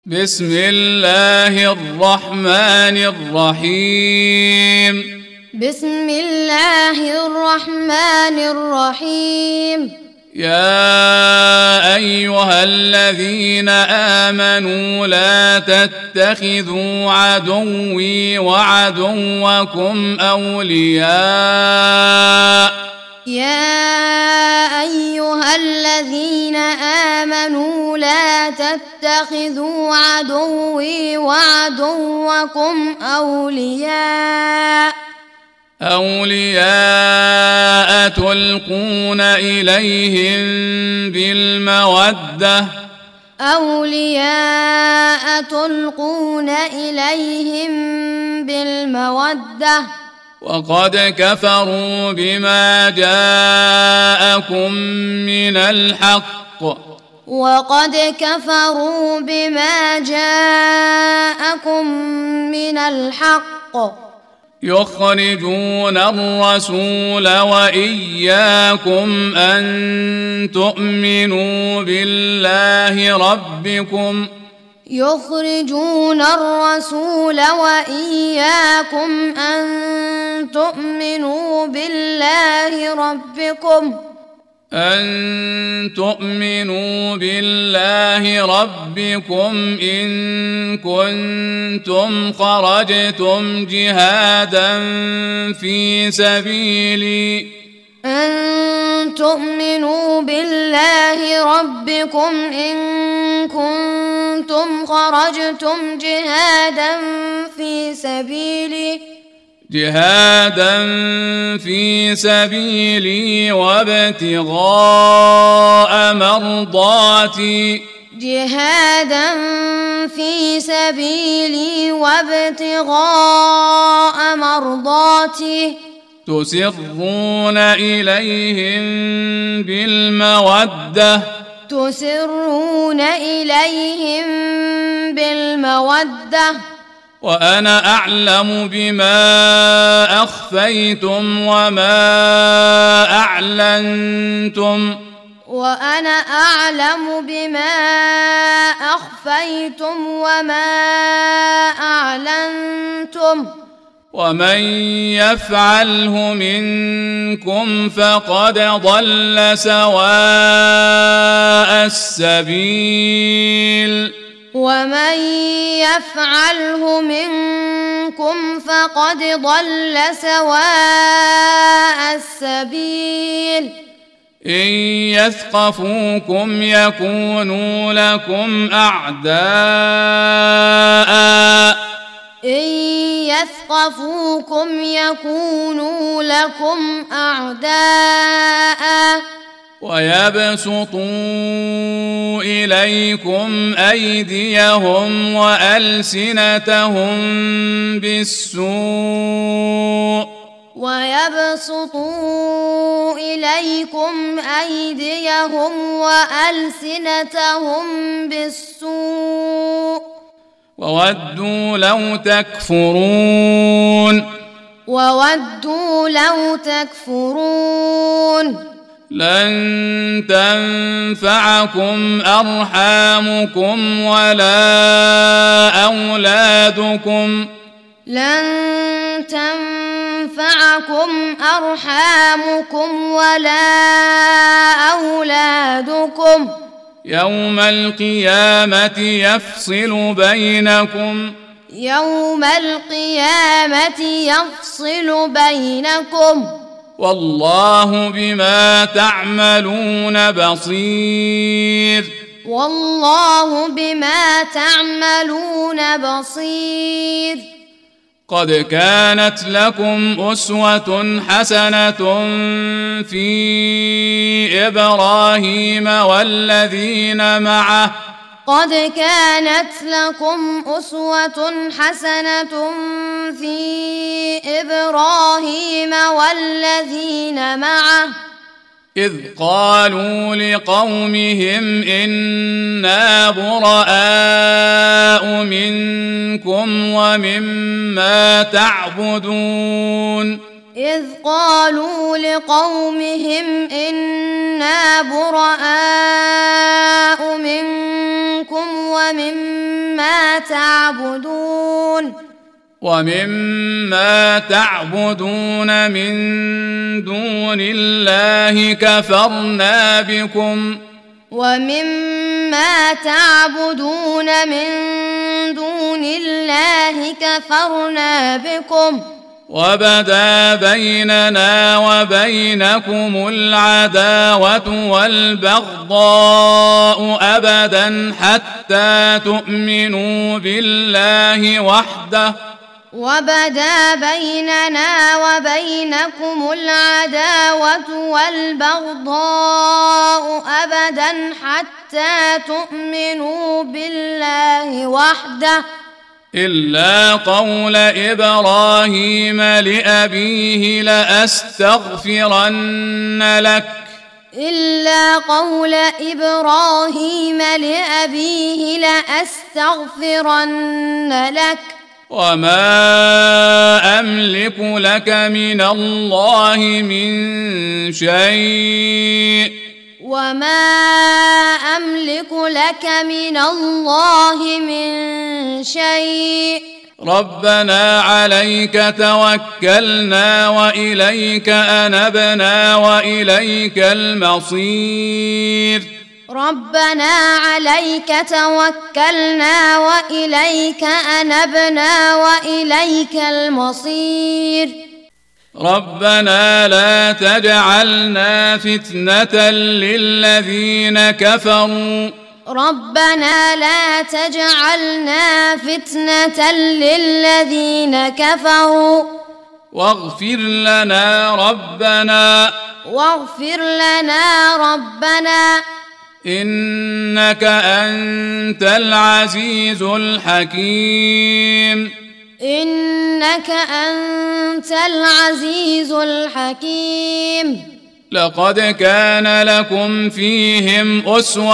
بسم الله الرحمن الرحيم. بسم الله الرحمن الرحيم. يا أيها الذين آمنوا لا تتخذوا عدوي وعدوكم أولياء. يا أيها الذين آمنوا لا تتخذوا عدوي وعدوكم أولياء تلقون إليهم بالمودة وقد كفروا بما جاءكم من الحق يخرجون الرسول وإياكم أن تؤمنوا بالله ربكم إن كنتم خرجتم جهادا في سبيلي وابتغاء مرضاتي تسرون إليهم بالمودة وأنا أعلم بما أخفيتم وما أعلنتم ومن يفعله منكم فقد ضل سواء السبيل إن يثقفوكم يكونوا لكم أعداء ويبسطوا إليكم أيديهم وألسنتهم بالسوء وودوا لو تكفرون لن تنفعكم أرحامكم ولا أولادكم يوم القيامة يفصل بينكم والله بما تعملون بصير قد كانت لكم أسوة حسنة في إبراهيم والذين معه إذ قالوا لقومهم إنا براء منكم ومما تعبدون منكم ومما تعبدون من دون الله كفرنا بكم وبدا بيننا وبينكم العداوة والبغضاء أبدا حتى تؤمنوا بالله وحده إلا قول إبراهيم لأبيه لأستغفرن لك وما أملك لك من الله من شيء ربنا عليك توكلنا وإليك أنبنا وإليك المصير ربنا لا تجعلنا فتنة للذين كفروا واغفر لنا ربنا إنك أنت العزيز الحكيم لقد كان لكم فيهم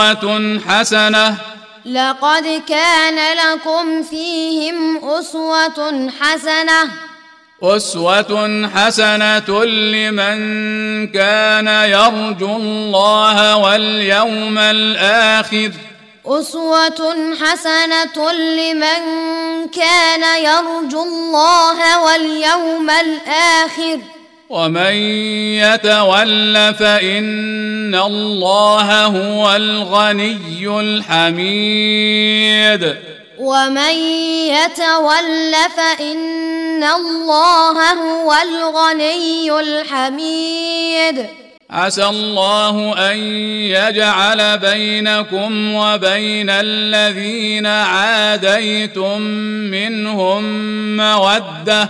أسوة حسنة لمن كان يرجو الله واليوم الآخر ومن يتول فإن الله هو الغني الحميد عسى الله أن يجعل بينكم وبين الذين عاديتم منهم مودة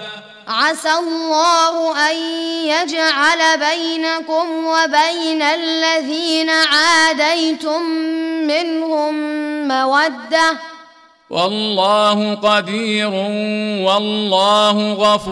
والله قدير والله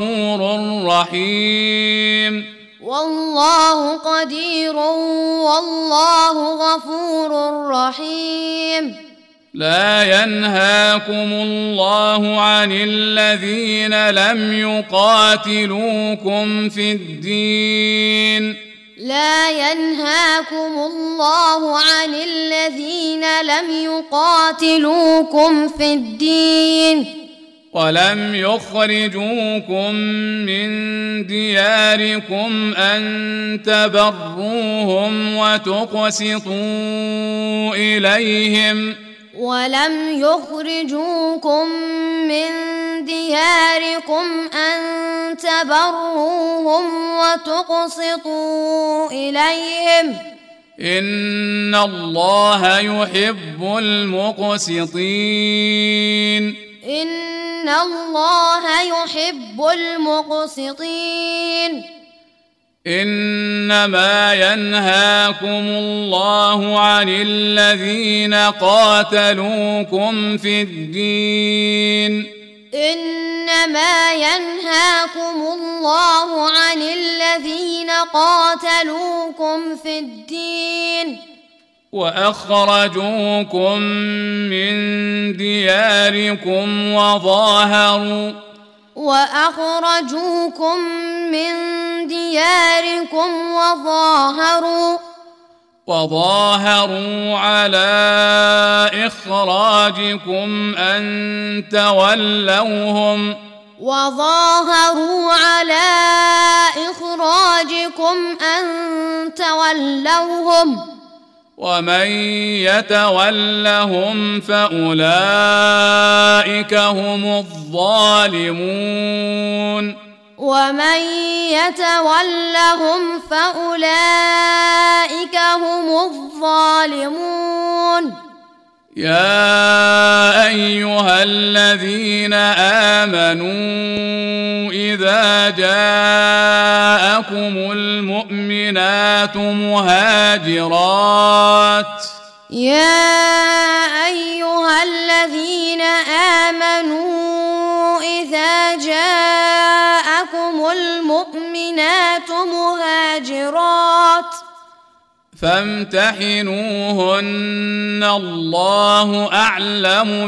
غفور رحيم لا ينهاكم الله عن الذين لم يقاتلوكم في الدين ولم يخرجوكم من دياركم أن تبروهم وتقسطوا إليهم إن الله يحب المقسطين إنما ينهاكم الله عن الذين قاتلوكم في الدين وأخرجوكم من دياركم وظاهروا على إخراجكم أن تولوهم ومن يتولهم فأولئك هم الظالمون يا أيها الذين آمنوا إذا جاءكم المؤمنات مهاجرات فامتحنوهن الله أعلم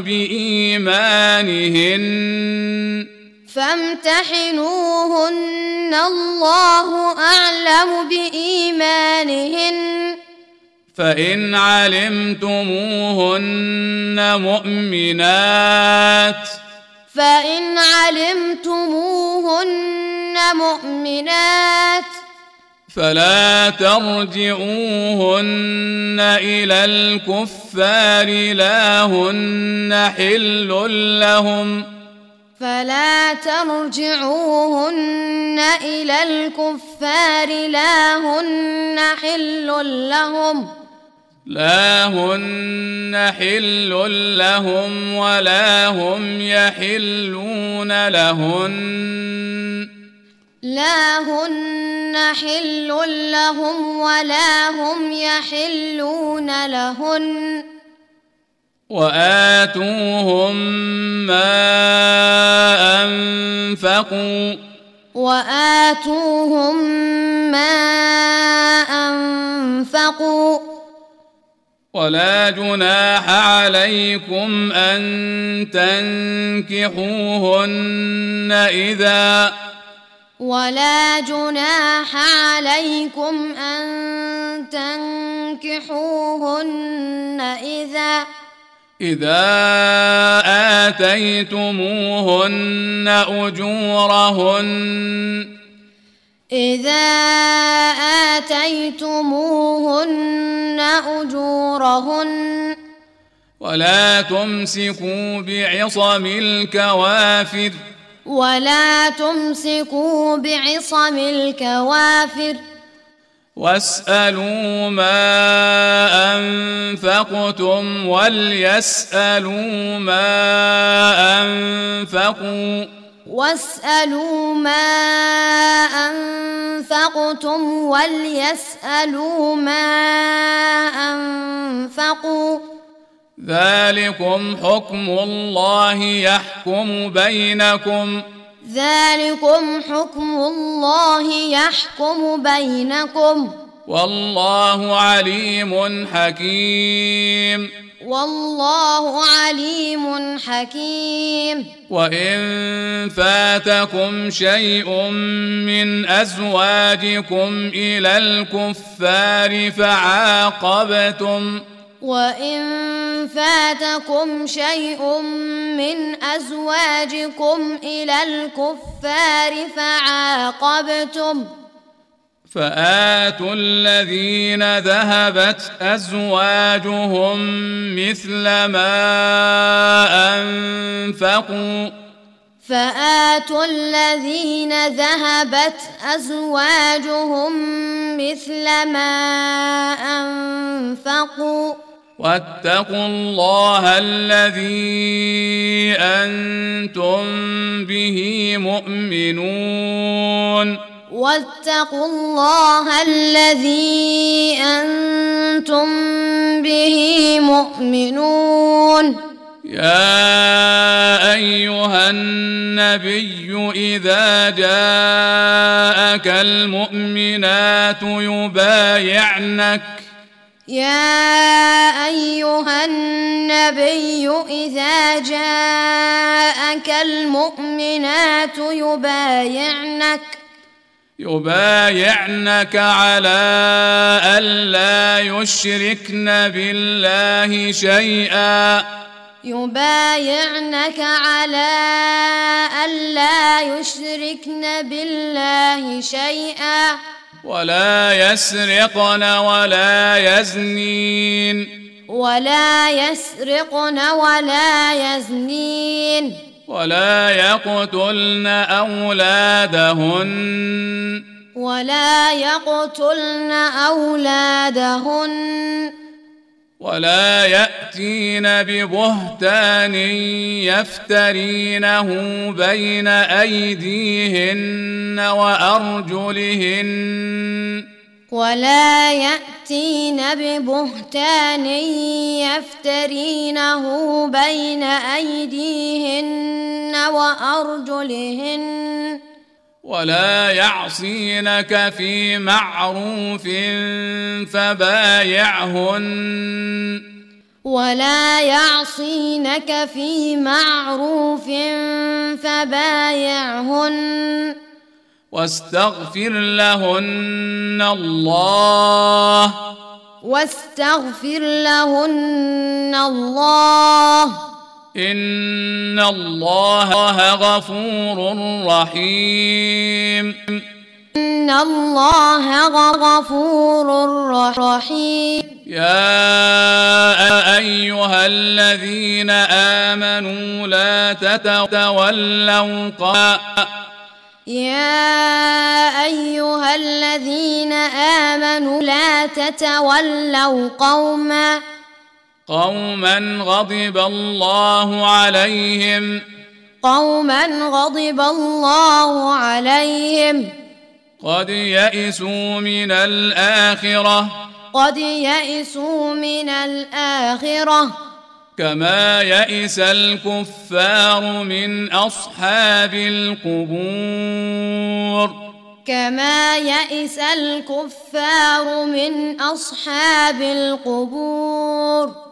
بإيمانهن فإن علمتموهن مؤمنات فلا ترجعوهن إلى الكفار لا هن حل لهم ولا هم يحلون لهن وآتوهم ما أنفقوا ولا جناح عليكم أن تنكحوهن إذا آتيتموهن أجورهن ولا تمسكوا بعصم الكوافر واسألوا ما أنفقتم وليسألوا ما أنفقوا ذلكم حكم الله يحكم بينكم والله عليم حكيم وإن فاتكم شيء من أزواجكم إلى الكفار فعاقبتم فآتوا الذين ذهبت أزواجهم مثل ما أنفقوا واتقوا الله الذي أنتم به مؤمنون يا أيها النبي إذا جاءك المؤمنات يبايعنك على ألا يشركن بالله شيئا يبايعنك على ألا يشركن بالله شيئا ولا يسرقن ولا يزنين ولا يسرقن ولا يزنين ولا يقتلن أولادهن ولا يأتين ببهتان يفترينه بين أيديهن وأرجلهن ولا يعصينك في معروف فبايعهن واستغفر لهن الله إن الله غفور رحيم يا أيها الذين آمنوا لا تتولوا قوما غضب الله عليهم قد يئسوا من الآخرة كما يئس الكفار من أصحاب القبور